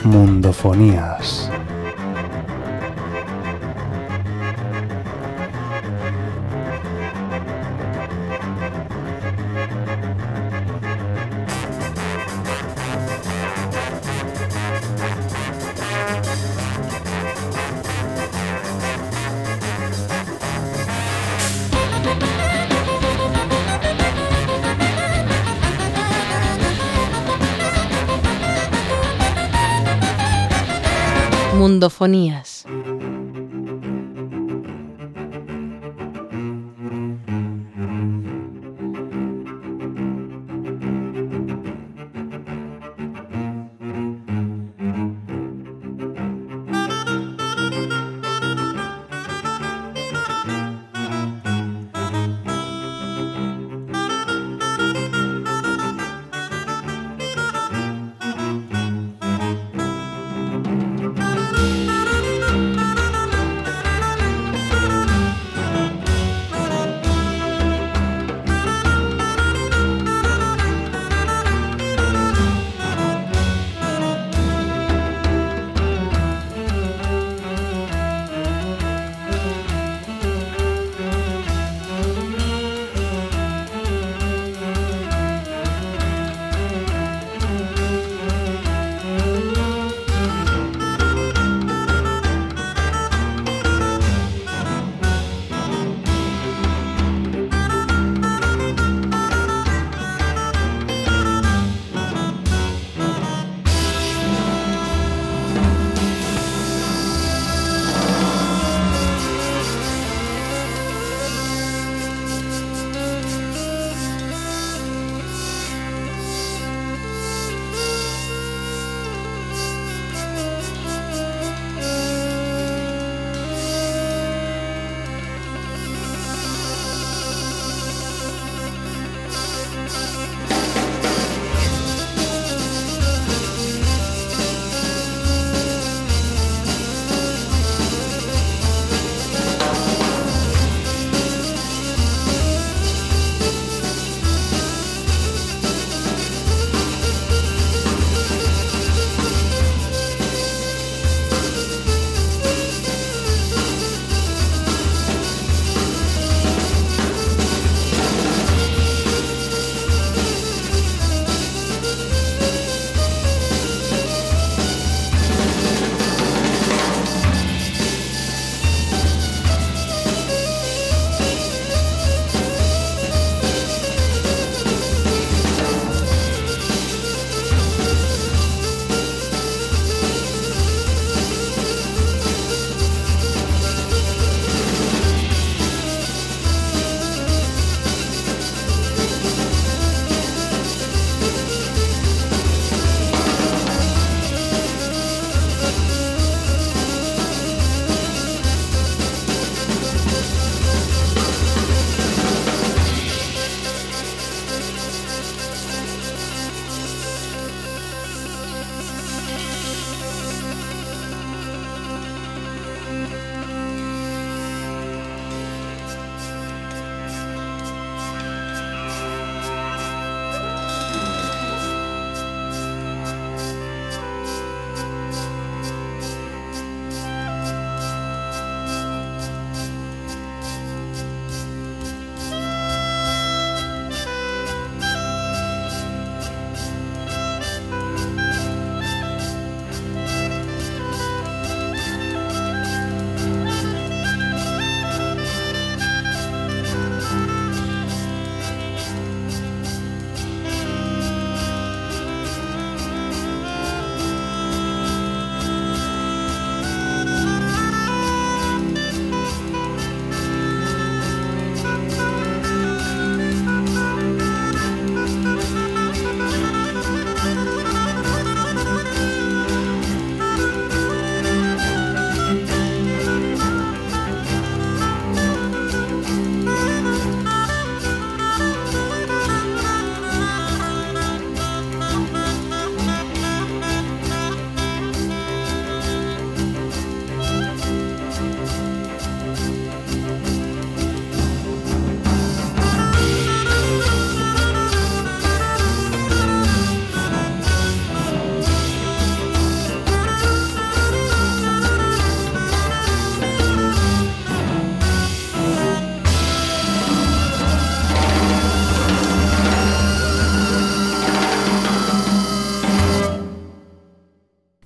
Mundofonías. Mundofonías.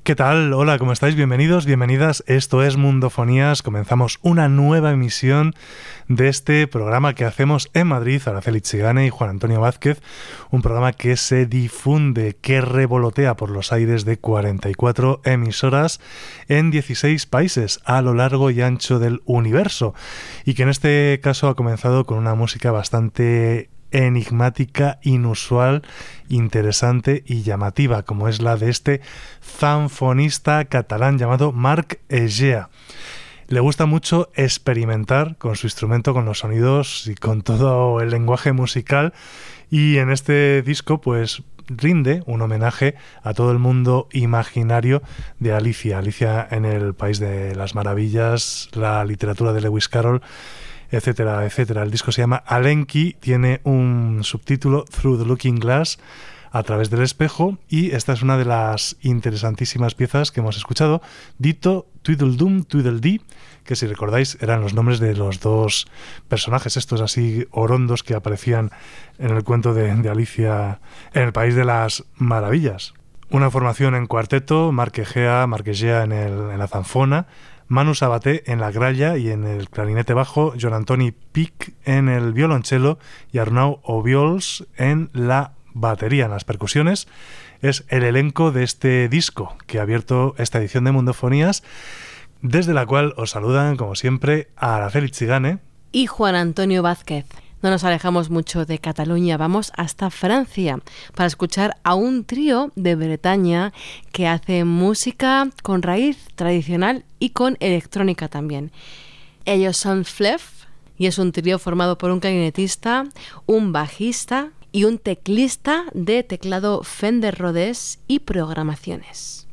¿Qué tal? Hola, ¿cómo estáis? Bienvenidos, bienvenidas. Esto es Mundofonías. Comenzamos una nueva emisión de este programa que hacemos en Madrid, Araceli Txigane y Juan Antonio Vázquez. Un programa que se difunde, que revolotea por los aires de 44 emisoras en 16 países a lo largo y ancho del universo. Y que en este caso ha comenzado con una música bastante enigmática, inusual, interesante y llamativa, como es la de este zanfonista catalán llamado Marc Egea. Le gusta mucho experimentar con su instrumento, con los sonidos y con todo el lenguaje musical, y en este disco pues rinde un homenaje a todo el mundo imaginario de Alicia en el País de las Maravillas, la literatura de Lewis Carroll, etcétera, etcétera. El disco se llama Alenki, tiene un subtítulo Through the Looking Glass, a través del espejo, y esta es una de las interesantísimas piezas que hemos escuchado. Dito, Tweedledum, Tweedledee, que si recordáis eran los nombres de los dos personajes, estos así orondos que aparecían en el cuento de Alicia en el País de las Maravillas. Una formación en cuarteto, Marc Egea en la zanfona, Manu Sabaté en la gralla y en el clarinete bajo, Joan Antoni Pich en el violonchelo y Arnau Obiols en la batería. En las percusiones es el elenco de este disco que ha abierto esta edición de Mundofonías, desde la cual os saludan, como siempre, a Araceli Txigane y Juan Antonio Vázquez. No nos alejamos mucho de Cataluña, vamos hasta Francia para escuchar a un trío de Bretaña que hace música con raíz tradicional y con electrónica también. Ellos son Flef y es un trío formado por un clarinetista, un bajista y un teclista de teclado Fender Rhodes y programaciones.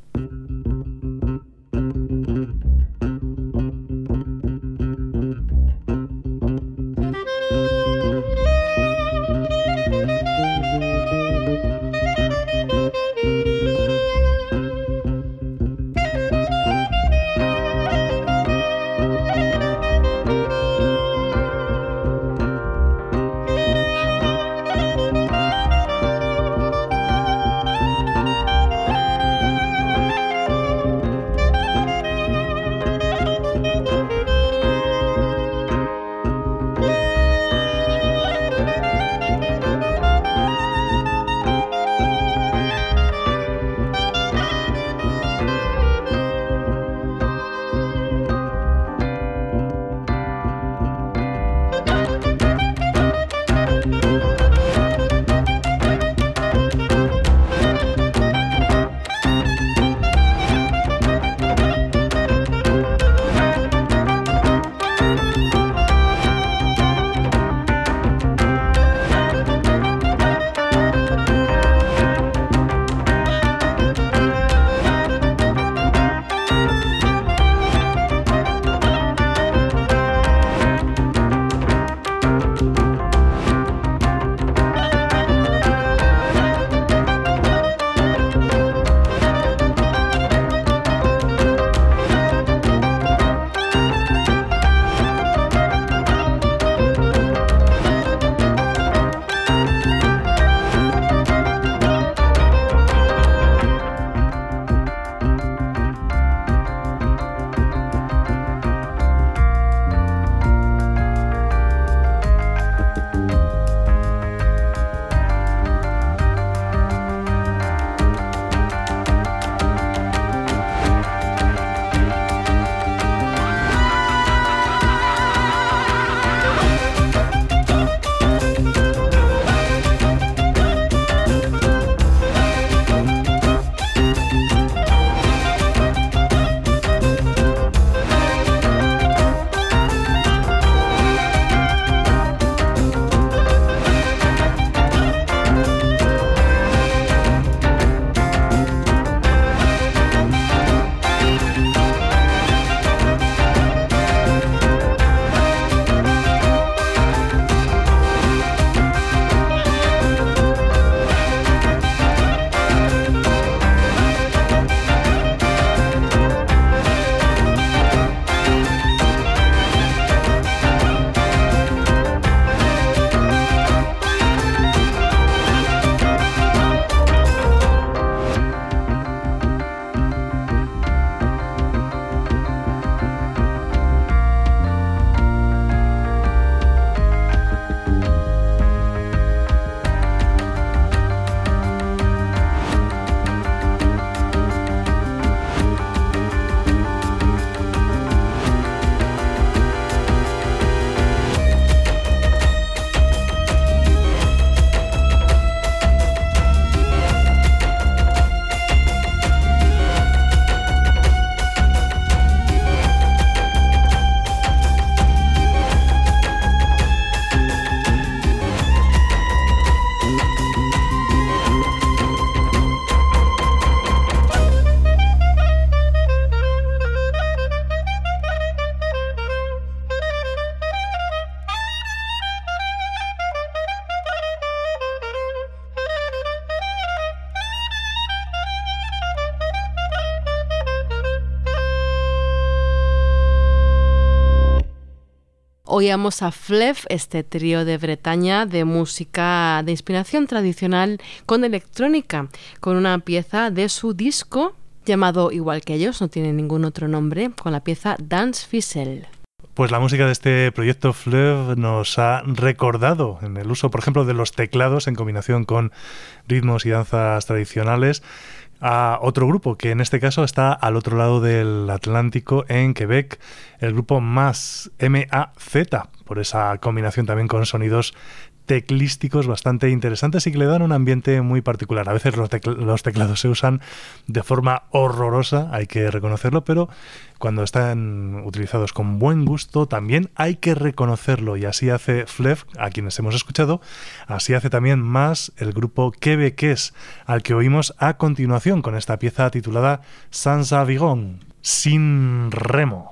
Oíamos a Flef, este trío de Bretaña de música de inspiración tradicional con electrónica, con una pieza de su disco llamado igual que ellos, no tiene ningún otro nombre, con la pieza Dance Fizzle. Pues la música de este proyecto Fleuve nos ha recordado en el uso, por ejemplo, de los teclados en combinación con ritmos y danzas tradicionales a otro grupo que en este caso está al otro lado del Atlántico, en Quebec, el grupo MAZ, M-A-Z, por esa combinación también con sonidos teclísticos bastante interesantes y que le dan un ambiente muy particular. A veces los teclados se usan de forma horrorosa, hay que reconocerlo, pero cuando están utilizados con buen gusto también hay que reconocerlo, y así hace Flef, a quienes hemos escuchado, así hace también MAZ, el grupo quebequés, al que oímos a continuación con esta pieza titulada Sans Aviron, sin remo.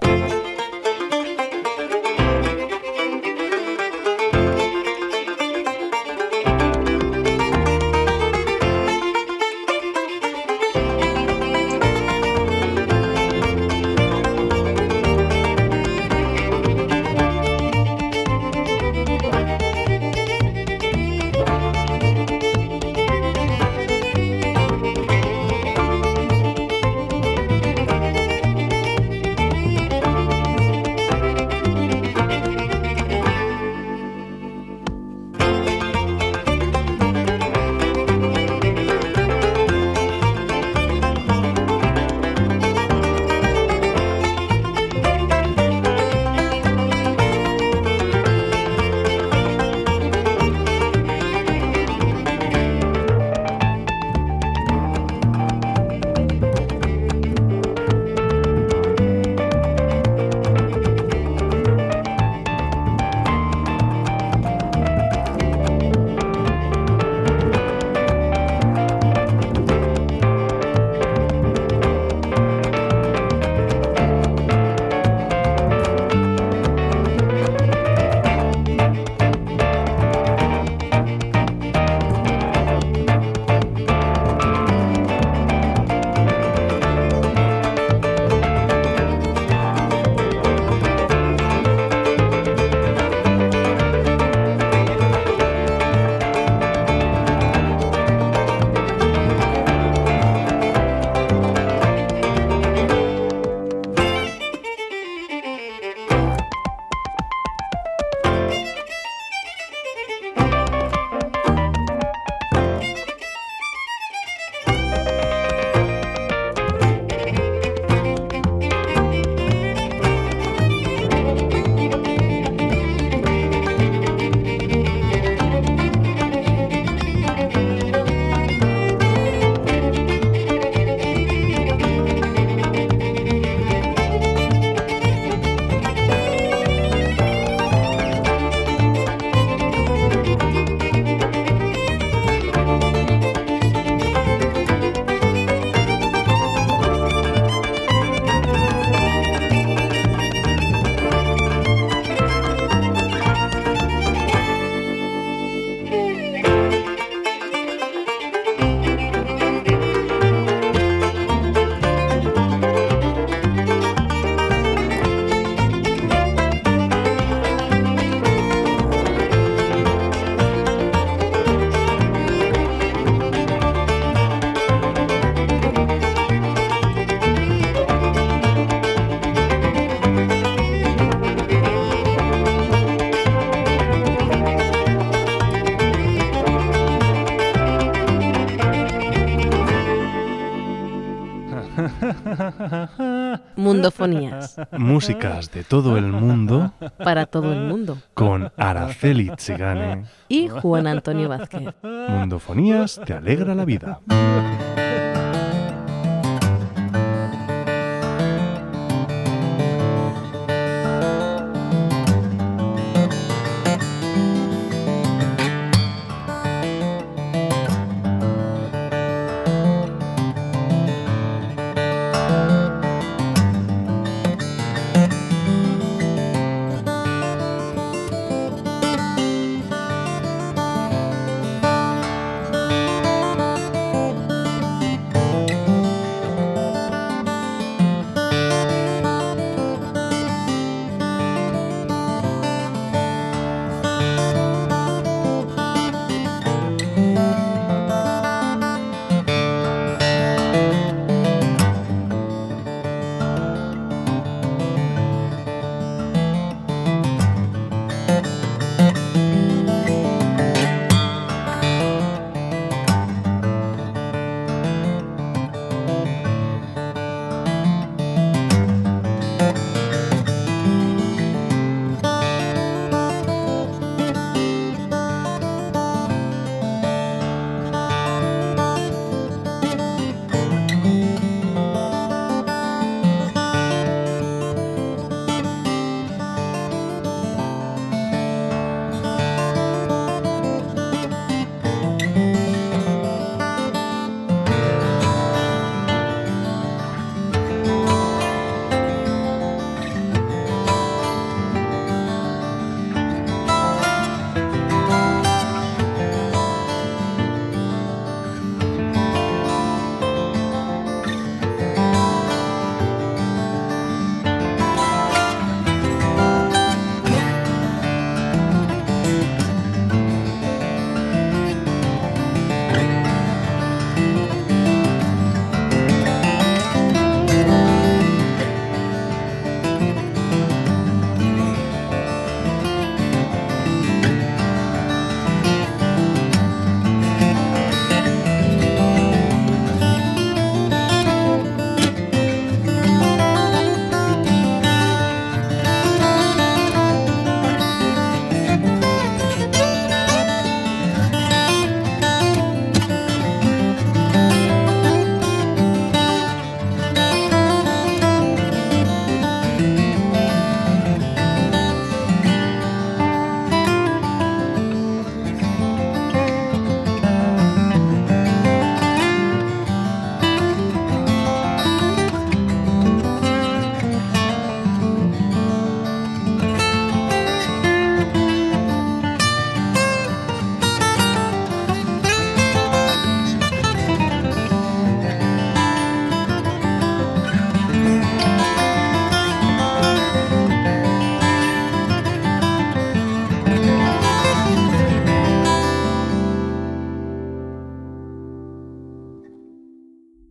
Mundofonías. Músicas de todo el mundo. Para todo el mundo. Con Araceli Tsigane. Y Juan Antonio Vázquez. Mundofonías te alegra la vida.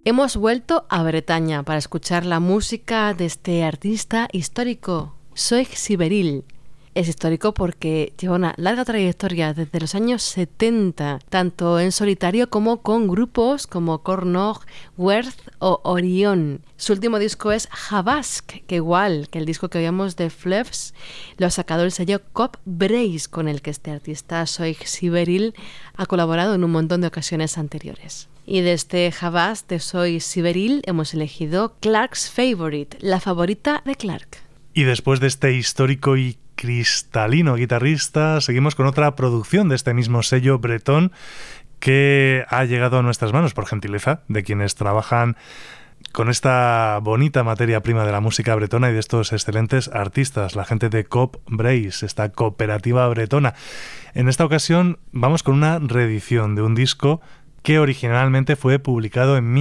Hemos vuelto a Bretaña para escuchar la música de este artista histórico, Zoï Siberil. Es histórico porque lleva una larga trayectoria desde los años 70, tanto en solitario como con grupos como Cornog, Werth o Orion. Su último disco es Havask, que igual que el disco que oíamos de Fluffs, lo ha sacado el sello Cop Brace, con el que este artista Zoï Siberil ha colaborado en un montón de ocasiones anteriores. Y de este Havask de Zoï Siberil hemos elegido Clark's Favorite, la favorita de Clark. Y después de este histórico y cristalino guitarrista, seguimos con otra producción de este mismo sello bretón que ha llegado a nuestras manos por gentileza de quienes trabajan con esta bonita materia prima de la música bretona y de estos excelentes artistas, la gente de Cop Brace, esta cooperativa bretona. En esta ocasión vamos con una reedición de un disco que originalmente fue publicado en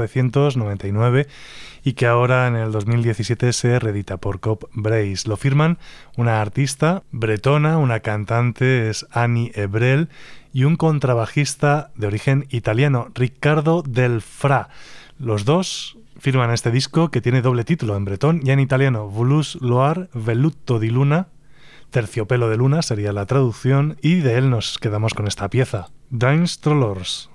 1999 y que ahora en el 2017 se reedita por Cop Brace. Lo firman una artista bretona, una cantante, es Annie Ebrel, y un contrabajista de origen italiano, Riccardo Del Fra. Los dos firman este disco que tiene doble título en bretón y en italiano, Vulus Loar Velluto di Luna, terciopelo de luna sería la traducción, y de él nos quedamos con esta pieza, Dance Trollers.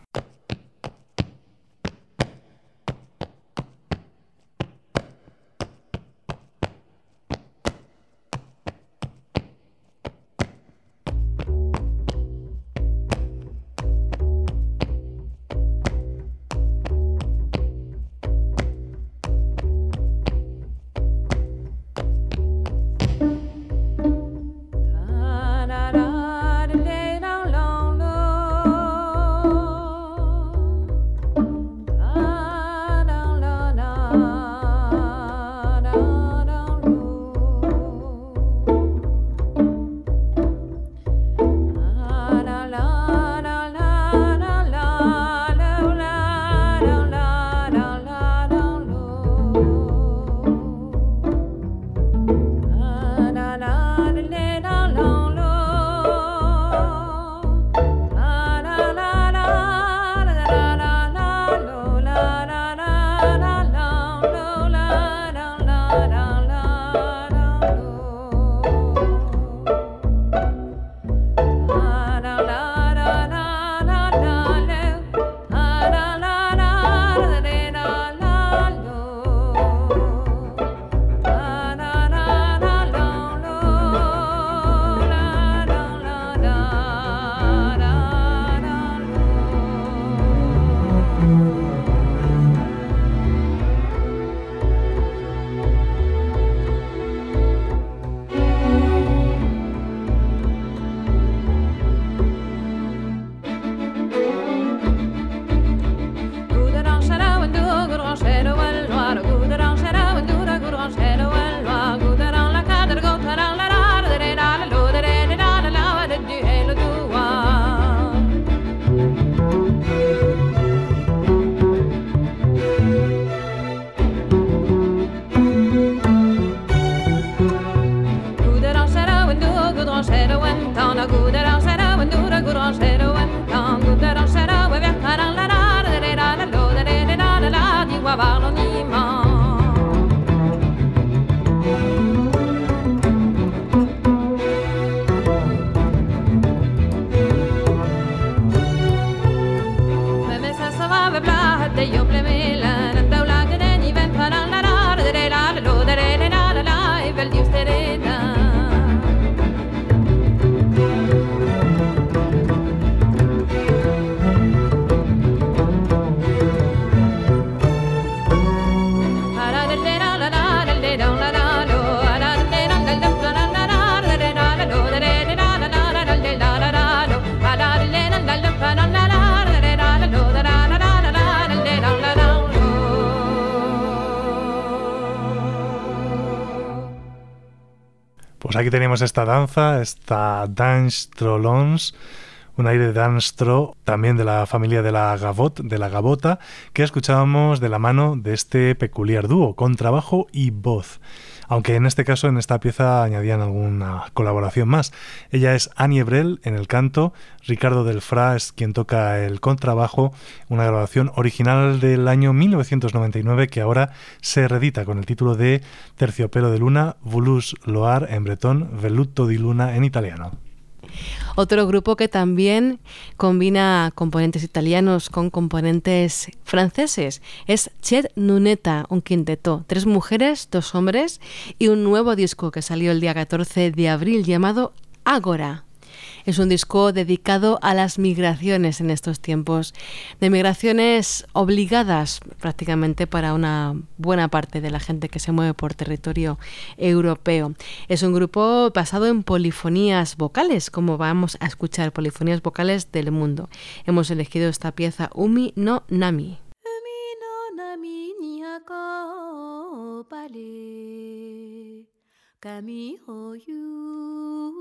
Pues aquí tenemos esta danza, esta Dance Trollons, un aire de Danstro, también de la familia de la gavota, que escuchábamos de la mano de este peculiar dúo, contrabajo y voz. Aunque en este caso, en esta pieza, añadían alguna colaboración más. Ella es Annie Brel en el canto, Ricardo Delfrá es quien toca el contrabajo, una grabación original del año 1999 que ahora se reedita con el título de Terciopelo de Luna, Voulus Loar en bretón, Velluto di Luna en italiano. Otro grupo que también combina componentes italianos con componentes franceses es Chet Nuneta, un quinteto, 3 mujeres, 2 hombres y un nuevo disco que salió el día 14 de abril llamado Ágora. Es un disco dedicado a las migraciones en estos tiempos, de migraciones obligadas prácticamente para una buena parte de la gente que se mueve por territorio europeo. Es un grupo basado en polifonías vocales, como vamos a escuchar, polifonías vocales del mundo. Hemos elegido esta pieza, Umi no Nami. Umi no Nami ni ako pale, kami hoyu.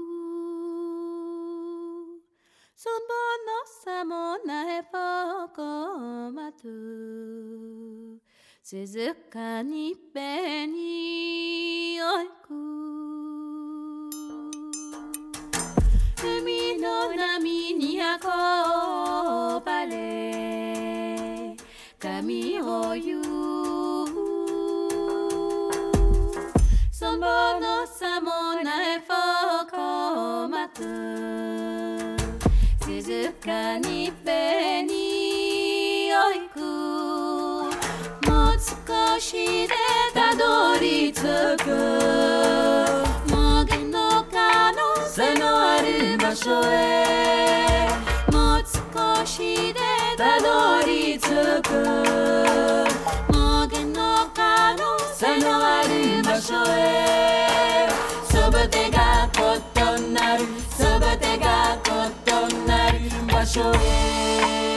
Sonbono samona e poko matu, suzuka ni beni oiku. Umi no nami ni ako pale, kami hoyu. Sonbono samona e poko matu,静かにべにおいくもう少しでたどり着く無限の可能性のある場所へもう少しでたどり着く無限の可能性のある場所へ全てがことなる全てがことなる場所へ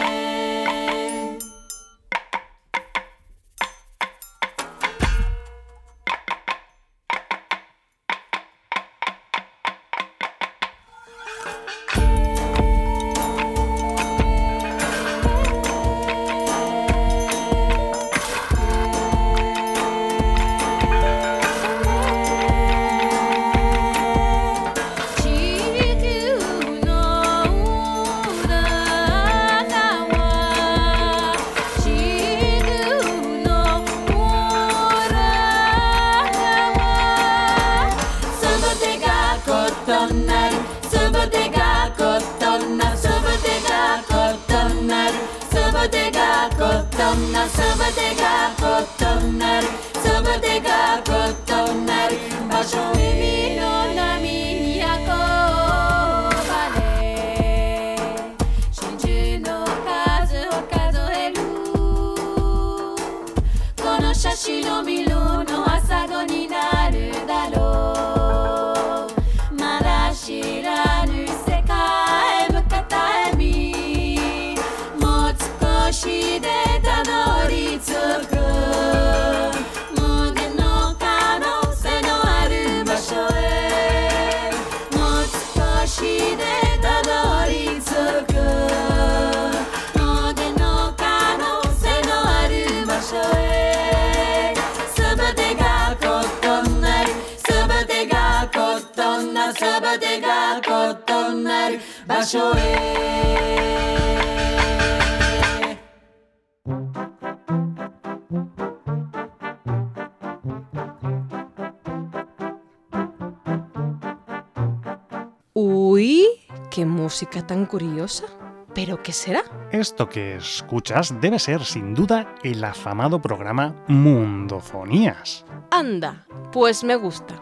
Uy, qué música tan curiosa. ¿Pero qué será? Esto que escuchas debe ser, sin duda, el afamado programa Mundofonías. Anda, pues me gusta.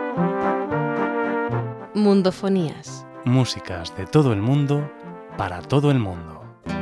Mundofonías. Músicas de todo el mundo, para todo el mundo.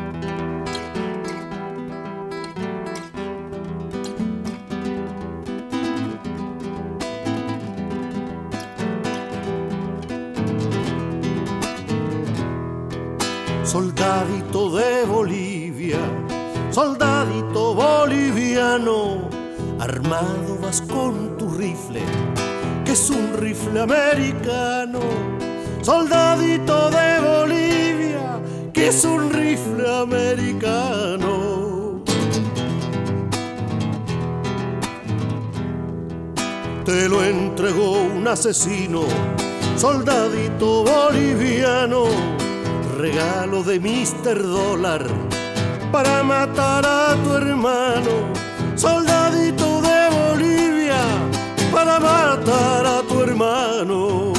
Soldadito de Bolivia, soldadito boliviano, armado vas con tu rifle, es un rifle americano, soldadito de Bolivia. es un rifle americano. Te lo entregó un asesino, soldadito boliviano, regalo de Mr. Dólar para matar a tu hermano. Soldadito de Bolivia para matar a tu hermano.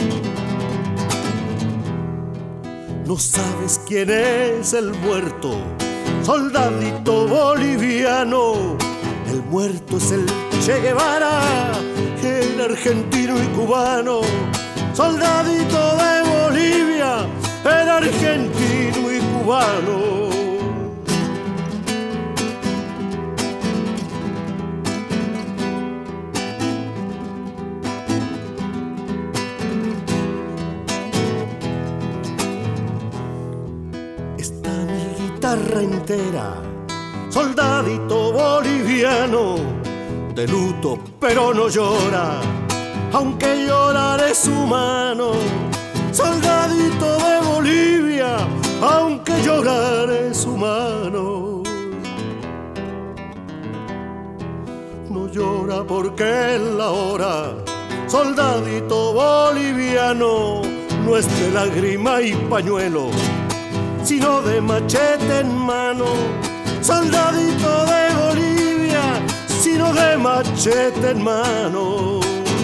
No sabes quién es el muerto, soldadito boliviano. El muerto es el Che Guevara, el argentino y cubano. Soldadito de Bolivia, el argentino y cubano. Está mi guitarra entera, soldadito boliviano, de luto pero no llora, aunque llorar es humano. Soldadito de Bolivia, aunque llorar es humano. No llora porque es la hora, soldadito boliviano, no es de lágrima y pañuelo, sino de machete en mano. Soldadito de Bolivia, sino de machete en mano.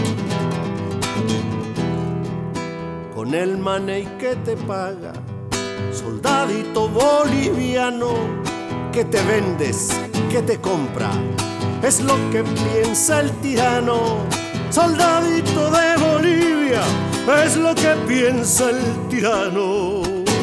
Con el maney que te paga, soldadito boliviano, que te vendes, que te compra, es lo que piensa el tirano. Soldadito de Bolivia, es lo que piensa el tirano.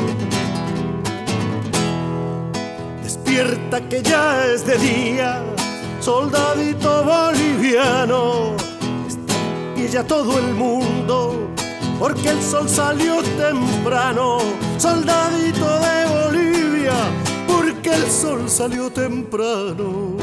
Despierta que ya es de día, soldadito boliviano. Está y ya todo el mundo, porque el sol salió temprano. Soldadito de Bolivia, porque el sol salió temprano.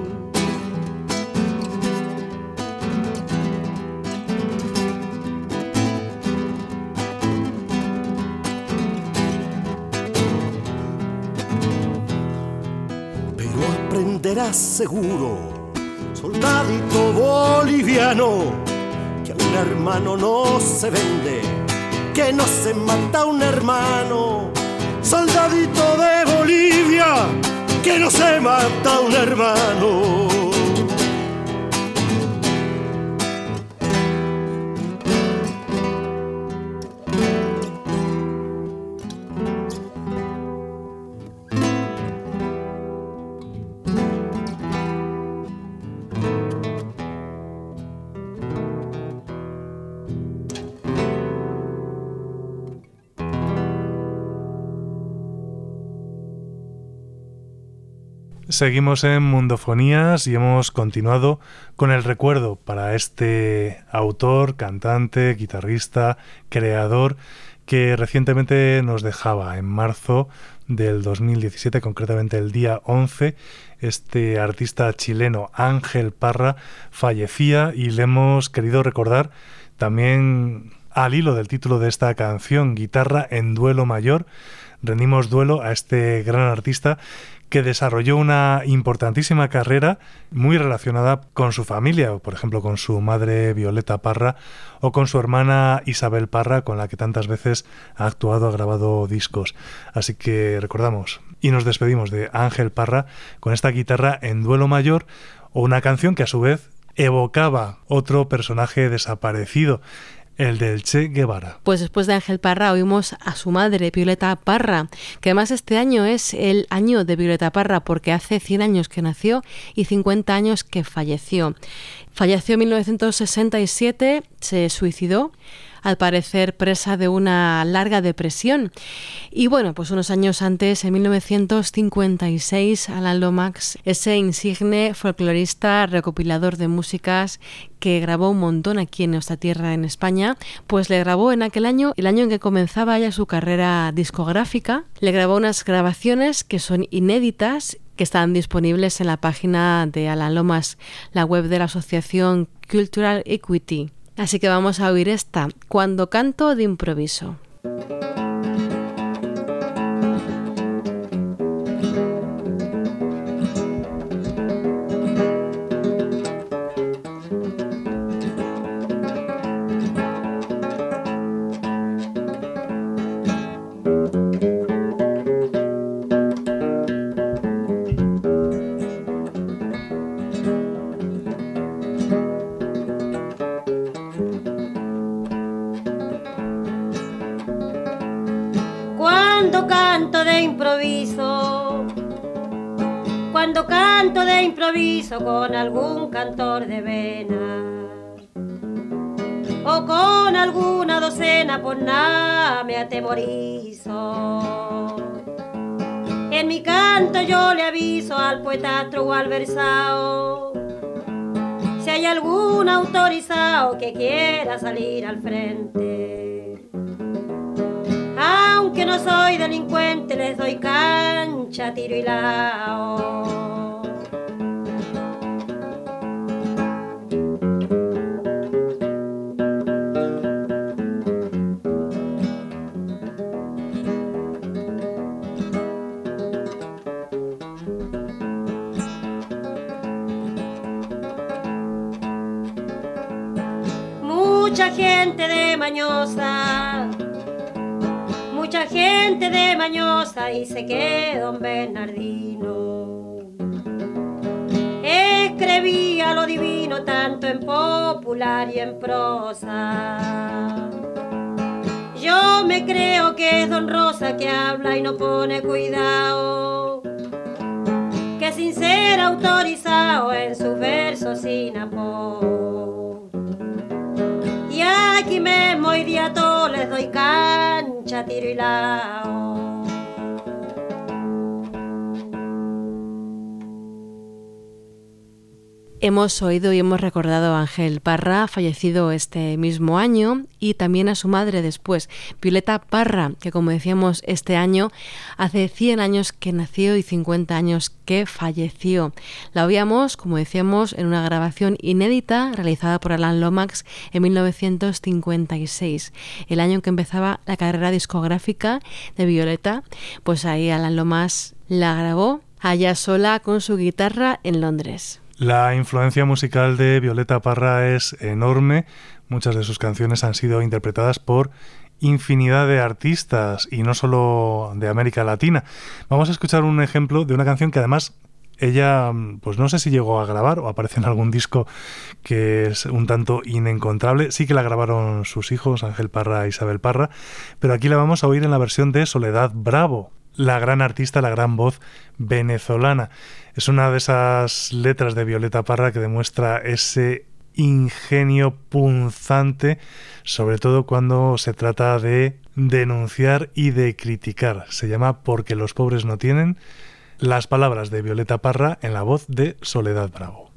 Aprenderás seguro, soldadito boliviano, que a un hermano no se vende, que no se mata a un hermano. Soldadito de Bolivia, que no se mata a un hermano. Seguimos en Mundofonías y hemos continuado con el recuerdo para este autor, cantante, guitarrista, creador que recientemente nos dejaba en marzo del 2017, concretamente el día 11. Este artista chileno Ángel Parra fallecía y le hemos querido recordar también al hilo del título de esta canción, Guitarra en Duelo Mayor. Rendimos duelo a este gran artista que desarrolló una importantísima carrera muy relacionada con su familia, por ejemplo con su madre Violeta Parra o con su hermana Isabel Parra, con la que tantas veces ha actuado, ha grabado discos. Así que recordamos y nos despedimos de Ángel Parra con esta Guitarra en Duelo Mayor, o una canción que a su vez evocaba otro personaje desaparecido, el del Che Guevara. Pues después de Ángel Parra oímos a su madre, Violeta Parra, que además este año es el año de Violeta Parra porque hace 100 años que nació y 50 años que falleció. Falleció en 1967, se suicidó, al parecer presa de una larga depresión. Y bueno, pues unos años antes, en 1956, Alan Lomax, ese insigne folclorista, recopilador de músicas que grabó un montón aquí en nuestra tierra, en España, pues le grabó en aquel año, el año en que comenzaba ya su carrera discográfica, le grabó unas grabaciones que son inéditas, que están disponibles en la página de Alan Lomax, la web de la asociación Cultural Equity. Así que vamos a oír esta, Cuando canto de improviso. cuando canto de improviso con algún cantor de vena o con alguna docena, por nada me atemorizo. En mi canto yo le aviso al poetastro o al versao, si hay algún autorizado que quiera salir al frente. Aunque no soy delincuente, les doy cancha, tiro y lao. Mucha gente de mañosa, mucha gente de mañosa, dice que don Bernardino escribía lo divino tanto en popular y en prosa. Yo me creo que es don Rosa que habla y no pone cuidado, que sin ser autorizado en sus versos sin apoyo. Y aquí mismo hoy día todo les doy cancha, tiro y lao. Hemos oído y hemos recordado a Ángel Parra, fallecido este mismo año, y también a su madre después, Violeta Parra, que como decíamos este año, hace 100 años que nació y 50 años que falleció. La oíamos, como decíamos, en una grabación inédita realizada por Alan Lomax en 1956, el año en que empezaba la carrera discográfica de Violeta. Pues ahí Alan Lomax la grabó allá sola con su guitarra en Londres. La influencia musical de Violeta Parra es enorme. Muchas de sus canciones han sido interpretadas por infinidad de artistas y no solo de América Latina. Vamos a escuchar un ejemplo de una canción que además ella, pues no sé si llegó a grabar o aparece en algún disco que es un tanto inencontrable. Sí que la grabaron sus hijos, Ángel Parra e Isabel Parra, pero aquí la vamos a oír en la versión de Soledad Bravo, la gran artista, la gran voz venezolana. Es una de esas letras de Violeta Parra que demuestra ese ingenio punzante, sobre todo cuando se trata de denunciar y de criticar. Se llama Porque los pobres no tienen. Las palabras de Violeta Parra en la voz de Soledad Bravo.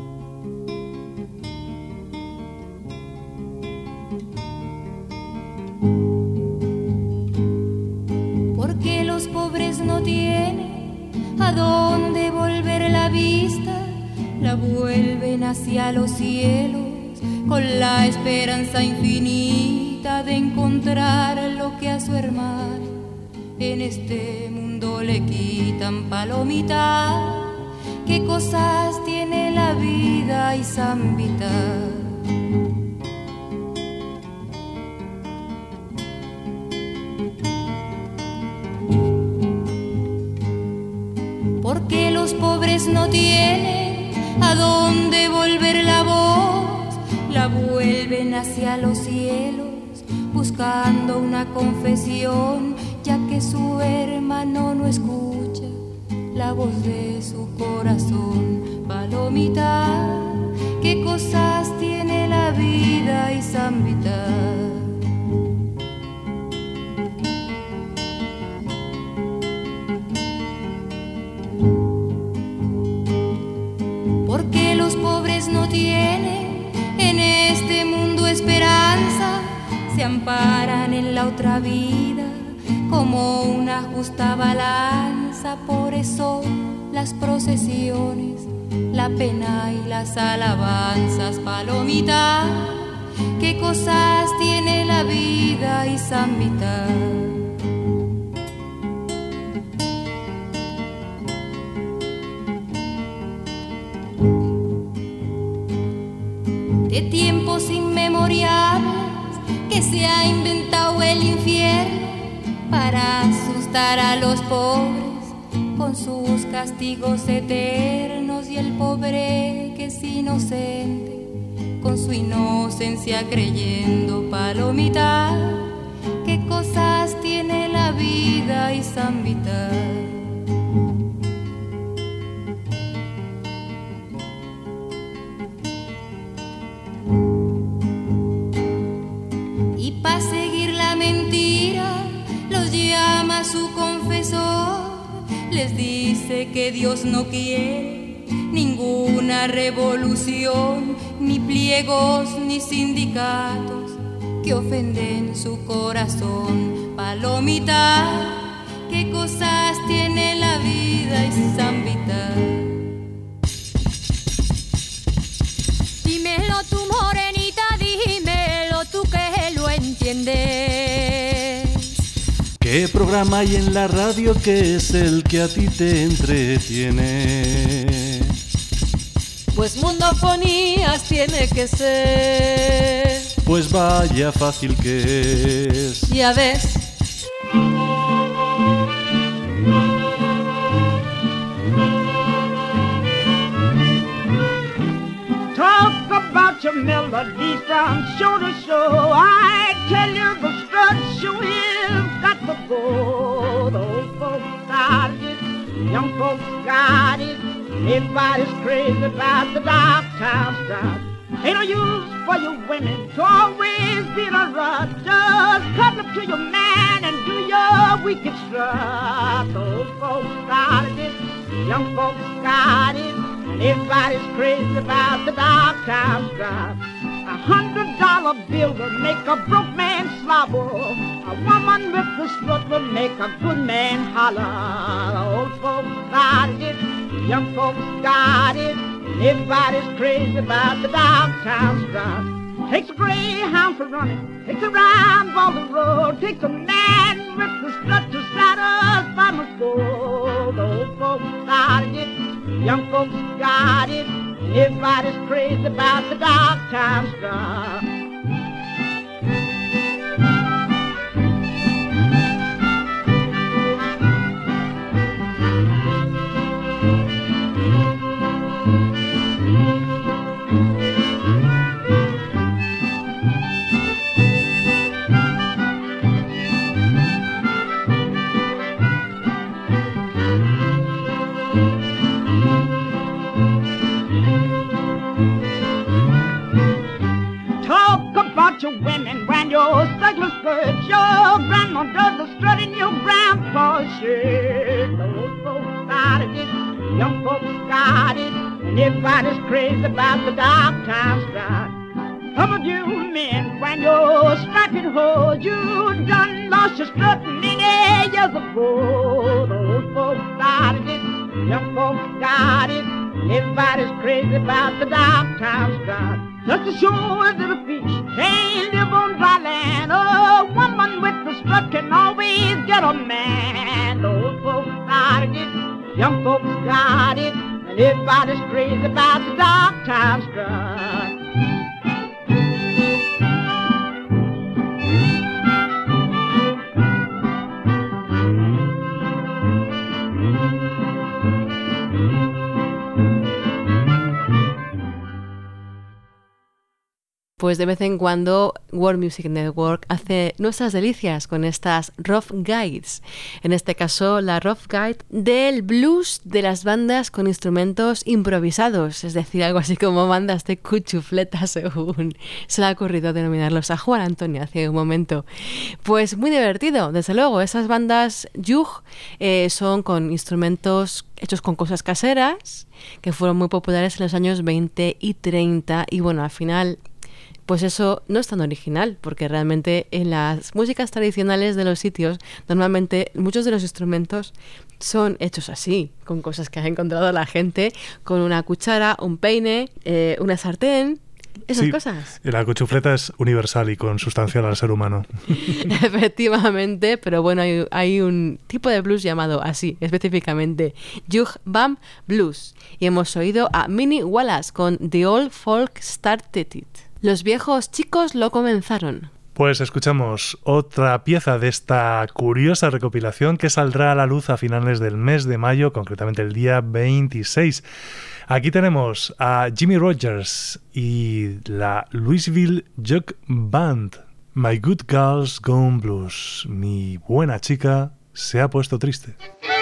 Porque los pobres no tienen a dónde volver la vista, la vuelven hacia los cielos con la esperanza infinita de encontrar lo que a su hermano en este mundo le quitan. Palomita, qué cosas tiene la vida y zambita. Porque los pobres no tienen a dónde volver la voz, la vuelven hacia los cielos buscando una confesión, ya que su hermano no escucha la voz de su corazón. Palomita, qué cosas tiene la vida y zambita. Porque los pobres no tienen en este mundo esperanza, se amparan en la otra vida como una justa balanza. Por eso las procesiones, la pena y las alabanzas. Palomita, qué cosas tiene la vida y zambita. De tiempos inmemoriales que se ha inventado el infierno para asustar a los pobres con sus castigos eternos, y el pobre que es inocente con su inocencia creyendo. Palomita, qué cosas tiene la vida y zambita. les dice que Dios no quiere ninguna revolución, ni pliegos ni sindicatos que ofenden su corazón. Palomita, qué cosas tiene la vida y Zambita. Dímelo tú, morenita, dímelo tú que lo entiendes. ¿Qué programa hay en la radio que es el que a ti te entretiene? Pues Mundofonías tiene que ser. Pues vaya fácil que es. Ya ves. Talk about your melody from show to show. I tell you the strut show is got to go. The old folks got it, young folks got it. Everybody's crazy about the Dogtown strut. Ain't no use for you women to always be the rut. Just come up to your man and do your wicked strut. The old folks got it, young folks got it. Everybody's crazy about the Dogtown strut. $100 bill will make a broke man slobber. A woman with the strut will make a good man holler. The old folks got it, young folks got it. Everybody's crazy about the Dogtown strut. Takes a greyhound for running, takes a round ball the road, takes a man with the strut to satisfy my soul. The old folks got it, young folks got it. Everybody's crazy about the Dogtown strut. Your women when your circular skirt, your grandma does the strut in your grandpa's shirt. The old folks got it, young folks got it, and everybody's crazy about the Dogtown strut. Some of you men, when you're striking hoes, you done lost your strut many years ago. The old folks got it, young folks got it, and everybody's crazy about the Dogtown strut. Just as sure as the fish can't live on dry land, a woman with the strut can always get a man. The old folks got it, young folks got it, and everybody's crazy about the Dogtown strut. Pues de vez en cuando World Music Network hace nuestras delicias con estas Rough Guides. En este caso, la Rough Guide del blues de las bandas con instrumentos improvisados, es decir, algo así como bandas de cuchufleta, según se le ha ocurrido denominarlos a Juan Antonio hace un momento. Pues muy divertido, desde luego. Esas bandas Jug son con instrumentos hechos con cosas caseras, que fueron muy populares en los años 20 y 30, y bueno, al final pues eso no es tan original, porque realmente en las músicas tradicionales de los sitios, normalmente muchos de los instrumentos son hechos así, con cosas que ha encontrado la gente, con una cuchara, un peine, una sartén, esas cosas. La cuchufleta es universal y consustancial al ser humano. Efectivamente, pero bueno, hay un tipo de blues llamado así, específicamente Jug Band Blues. Y hemos oído a Minnie Wallace con The Old Folk Started It. Los viejos chicos lo comenzaron. Pues escuchamos otra pieza de esta curiosa recopilación que saldrá a la luz a finales del mes de mayo, concretamente el día 26. Aquí tenemos a Jimmy Rogers y la Louisville Jug Band. My Good Girl's Gone Blues. Mi buena chica se ha puesto triste.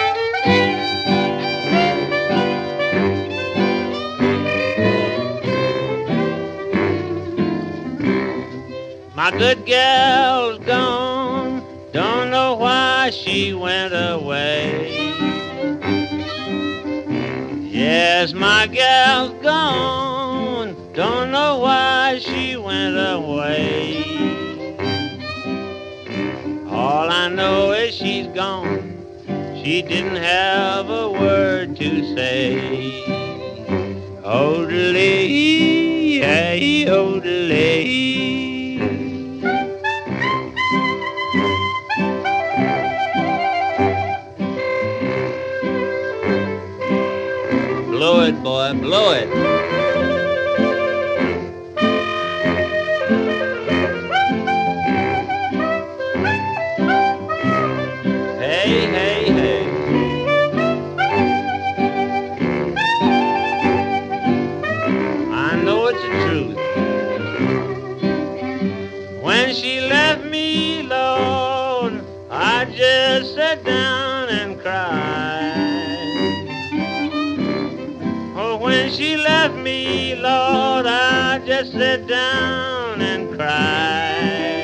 My good girl's gone, don't know why she went away. Yes, my gal's gone. Don't know why she went away. All I know is she's gone. She didn't have a word to say. Odelay, hey, odelay. Blow it, boy, blow it. Hey, hey, hey. I know it's the truth. When she left me, Lord, I just sat down and cried. Oh, when she left me, Lord, I just sat down and cried.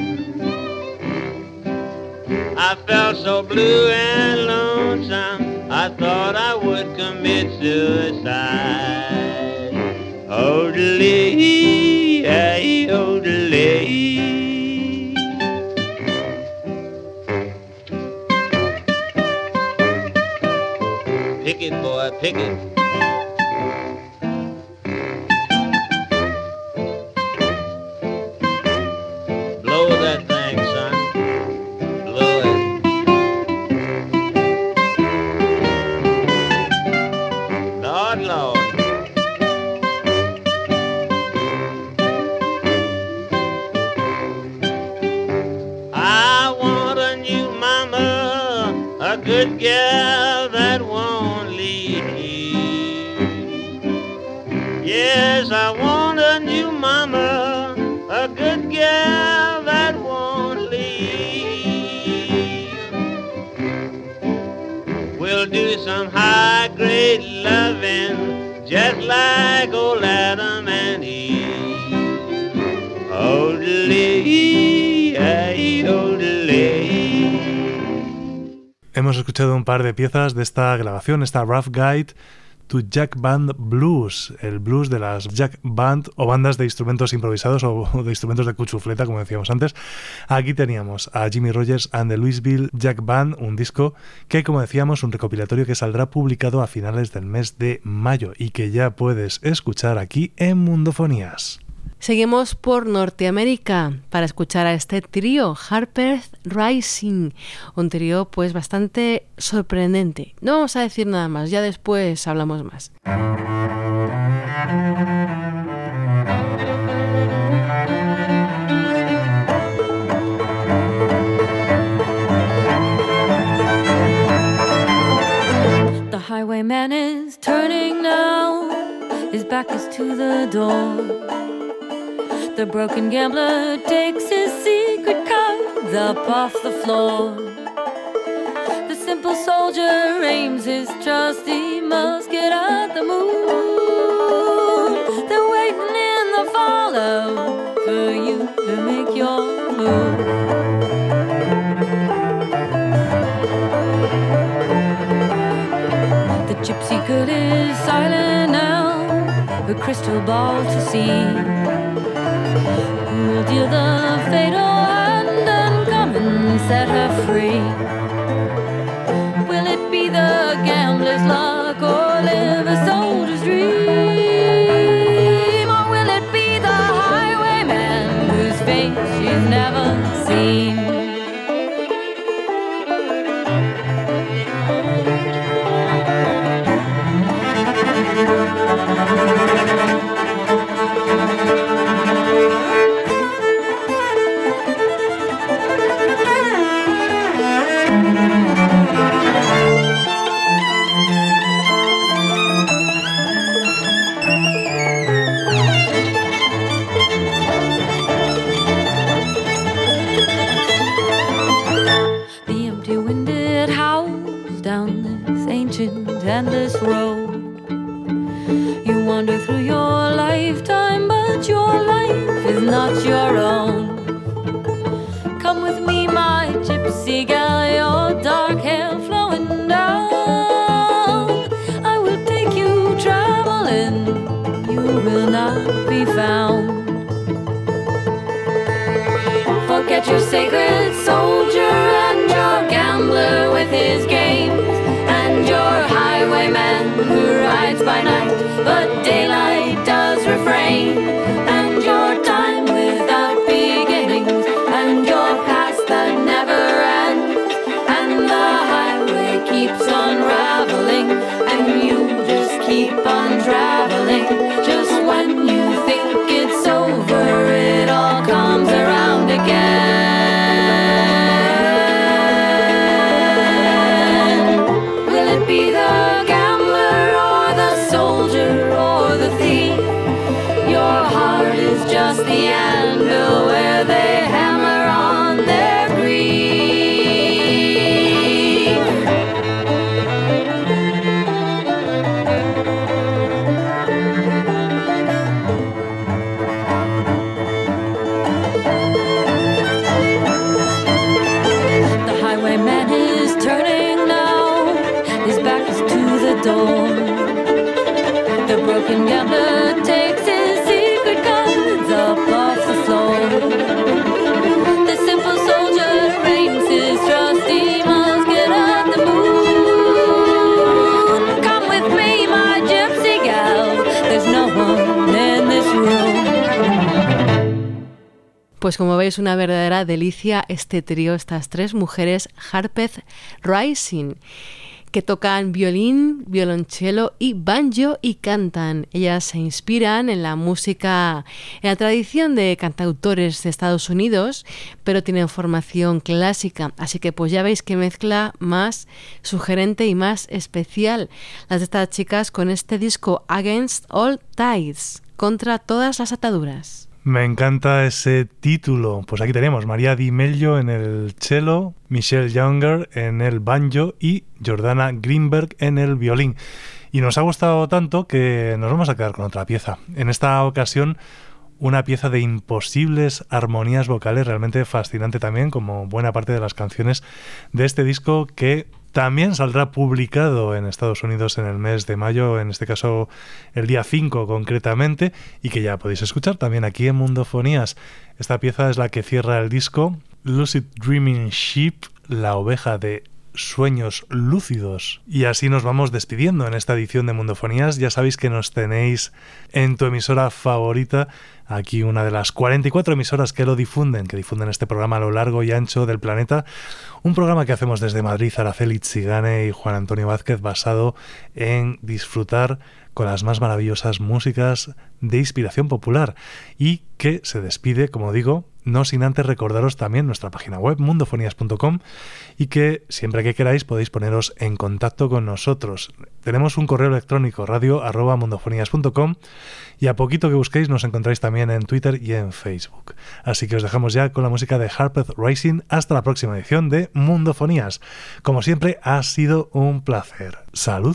I felt so blue and lonesome, I thought I would commit suicide. Odelay, hey, odelay. Pick it, boy, pick it. Blow that thing, son. Blow it. Lord, Lord. I want a new mama, a good gal that won't leave. Yes, I want a new mama, a good gal that won't leave. We'll do some high-grade loving, just like old Adam and Eve. Odelay, ay, odelay. Hemos escuchado un par de piezas de esta grabación, esta Rough Guide to Jack Band Blues, el blues de las Jack Band o bandas de instrumentos improvisados o de instrumentos de cuchufleta, como decíamos antes. Aquí teníamos a Jimmy Rogers and the Louisville Jack Band, un disco que, como decíamos, un recopilatorio que saldrá publicado a finales del mes de mayo y que ya puedes escuchar aquí en Mundofonías. Seguimos por Norteamérica para escuchar a este trío, Harper's Rising, un trío pues bastante sorprendente. No vamos a decir nada más, ya después hablamos más. The highwayman is turning now, his back is to the door. The broken gambler takes his secret cards up off the floor. The simple soldier aims his trusty musket at the moon. They're waiting in the fallout for you to make your move. The gypsy good is silent now, her crystal ball to see. Will deal the fatal hand and come and set her free? Will it be the gambler's luck or live a soldier's dream? Or will it be the highwayman whose face she's never seen? Endless road. You wander through your lifetime, but your life is not your own. Come with me, my gypsy gal, your dark hair flowing down. I will take you but daylight does refrain, and your time without beginnings, and your past that never ends, and the highway keeps unraveling, and you just keep on traveling. Just when you think it's over, it all comes around again. Will it be the gambler or the soldier or the thief? Your heart is just the anvil where they hammer on their grief. The highwayman is turning now, his back is to the door. The broken gambler takes his secret cards up off the floor. The simple soldier reigns his trust, he must get up the moon. Come with me, my gypsy gal, there's no one in this room. Pues como veis, una verdadera delicia este trío, estas tres mujeres, Harpeth Rising, que tocan violín, violonchelo y banjo y cantan. Ellas se inspiran en la música, en la tradición de cantautores de Estados Unidos, pero tienen formación clásica, así que pues ya veis qué mezcla más sugerente y más especial las de estas chicas con este disco Against All Tides, contra todas las ataduras. Me encanta ese título. Pues aquí tenemos María Di Meglio en el cello, Michelle Younger en el banjo y Jordana Greenberg en el violín. Y nos ha gustado tanto que nos vamos a quedar con otra pieza. En esta ocasión, una pieza de imposibles armonías vocales, realmente fascinante también, como buena parte de las canciones de este disco, que también saldrá publicado en Estados Unidos en el mes de mayo, en este caso el día 5 concretamente, y que ya podéis escuchar también aquí en Mundofonías. Esta pieza es la que cierra el disco, Lucid Dreaming Sheep, la oveja de sueños lúcidos. Y así nos vamos despidiendo en esta edición de Mundofonías. Ya sabéis que nos tenéis en tu emisora favorita, aquí una de las 44 emisoras que difunden este programa a lo largo y ancho del planeta. Un programa que hacemos desde Madrid, Araceli Chigane y Juan Antonio Vázquez, basado en disfrutar con las más maravillosas músicas de inspiración popular, y que se despide, como digo, no sin antes recordaros también nuestra página web mundofonías.com, y que siempre que queráis podéis poneros en contacto con nosotros. Tenemos un correo electrónico, radio@mundofonías.com, y a poquito que busquéis nos encontráis también en Twitter y en Facebook. Así que os dejamos ya con la música de Harpeth Rising. Hasta la próxima edición de Mundofonías. Como siempre, ha sido un placer. ¡Salud!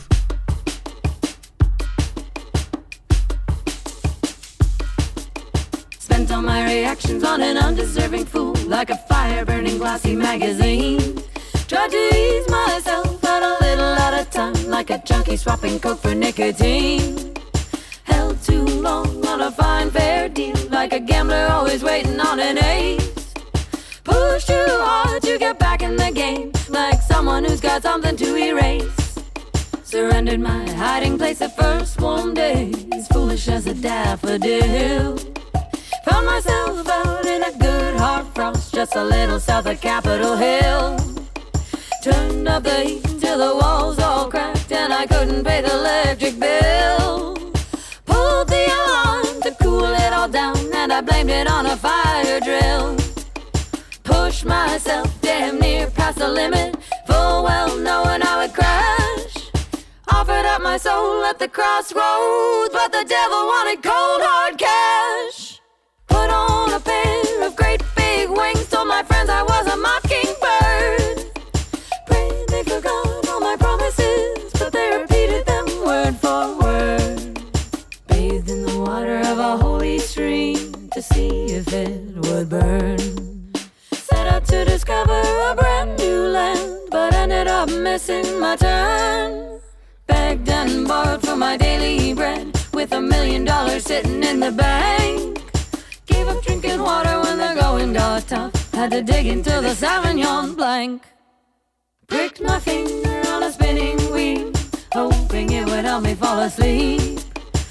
Spent all my reactions on an undeserving fool, like a fire-burning glossy magazine. Tried to ease myself out a little at a time, like a junkie swapping coke for nicotine. Held too long on a fine fair deal, like a gambler always waiting on an ace. Push too hard to get back in the game, like someone who's got something to erase. Surrendered my hiding place the first warm days, foolish as a daffodil. Found myself out in a good hard frost, just a little south of Capitol Hill. Turned up the heat till the walls all cracked and I couldn't pay the electric bill. Pulled the alarm to cool it all down and I blamed it on a fire drill. Pushed myself damn near past the limit, full well knowing I would crash. Offered up my soul at the crossroads, but the devil wanted cold hard cash. Put on a pair of great big wings, told my friends I was a mockingbird. Prayed they forgot all my promises, but they repeated them word for word. Bathed in the water of a holy stream to see if it would burn. Set out to discover a brand new land, but ended up missing my turn. Begged and borrowed for my daily bread, with $1 million sitting in the bank. Gave up drinking water when the going got tough, had to dig into the Sauvignon Blanc. Pricked my finger on a spinning wheel, hoping it would help me fall asleep.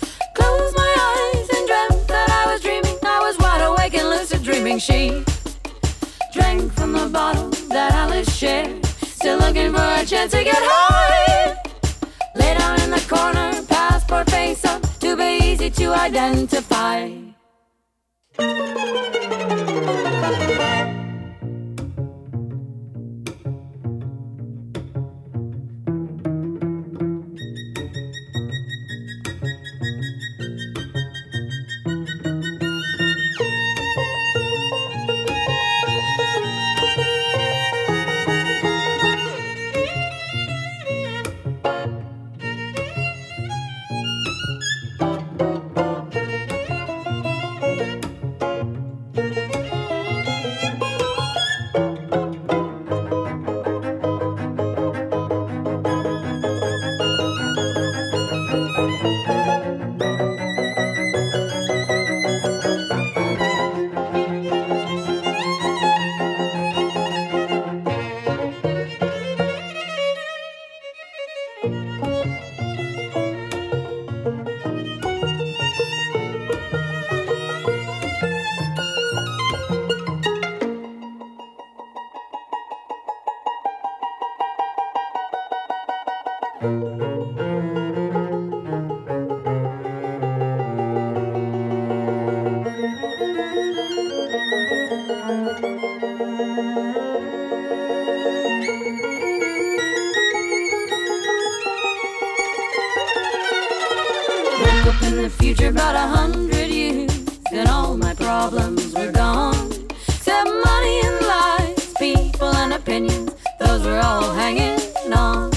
think she drank from the bottle that Alice shared. Still looking for a chance to get high. Lay down in the corner, passport face up, to be easy to identify. In the future, about 100 years, then all my problems were gone. Except money and lies, people and opinions, those were all hanging on.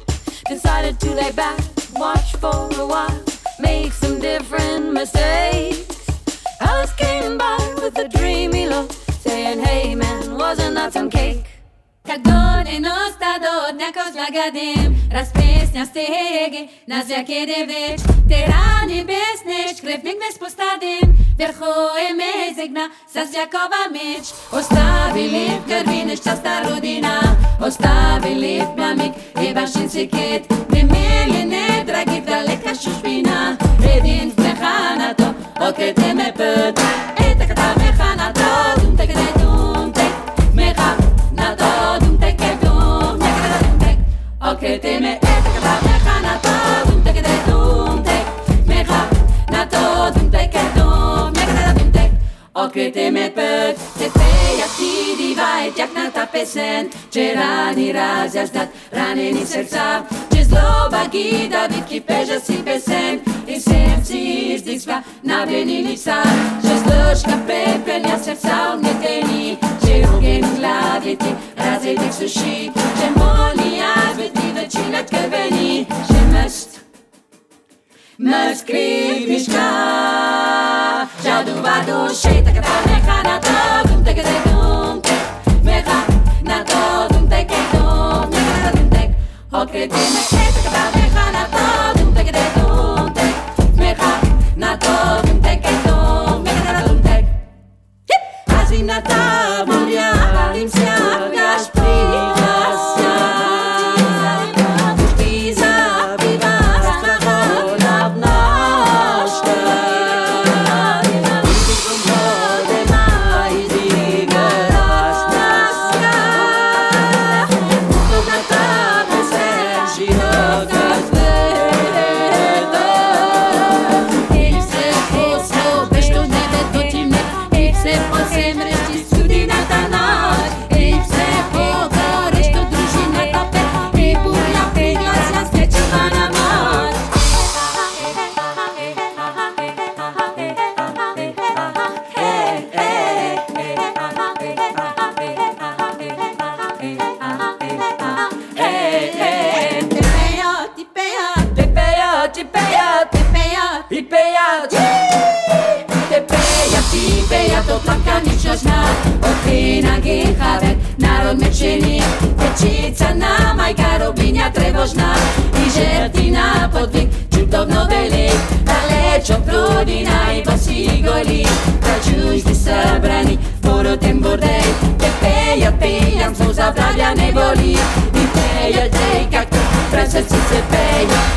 Decided to lay back, watch for a while, make some different mistakes. Alice came by with a dreamy look, saying, hey man, wasn't that some cake? Tak dole nosta do dnia kozlagadim, raz piesnia stege, nas jakie već, te rane besneš, krevnik bez postadim, verhoje me zegna, sas jakova meč, ostavili v krvi neščasta rodina, ostavili v plamik, jebašin seket, nemiljene, dragi, daleka šušpina, edin vmehana to, okrete me put, etakata mehana to, dumtek ne dumtek, meha, na to, dumtek e dum, nekada dumtek, okrete me, etakata mehana to, dumtek e dumtek, meha, na to, dumtek e dum, nekada dumtek, okrete me put, te peja ti divajt, jak na ta pesen, če rani razjazdat, raneni srca, če zloba gida, bitki peža si pesen, i serci izdisva, nabenili sa, če zložka prepenja srca ugnjeteni, če ugen v glavi ti razredek suši, če moli azbeti večina krveni, če mrst kriviška, žaduva duše, taka ta meha na to, dumtek e dumtek, meha na to, dumtek e dum, nekada dumtek, okreti me, taka ta meha na to, dumtek e dumtek, meha na to, dumtek e dum, nekada dumtek. Azi na taburia, im se avgaš prigasja, ti zabiva, strahona v nošte, národ mečení, pečica na majka robinia trevožná, i žerty na podvik, čutovno velik, ale čo prúdina i bosí golí, pračuj vždy sabraný, porotem bordej, te pejat pejam, sú zabravia nebolí, i pejat dej, kako prasať si se pejat.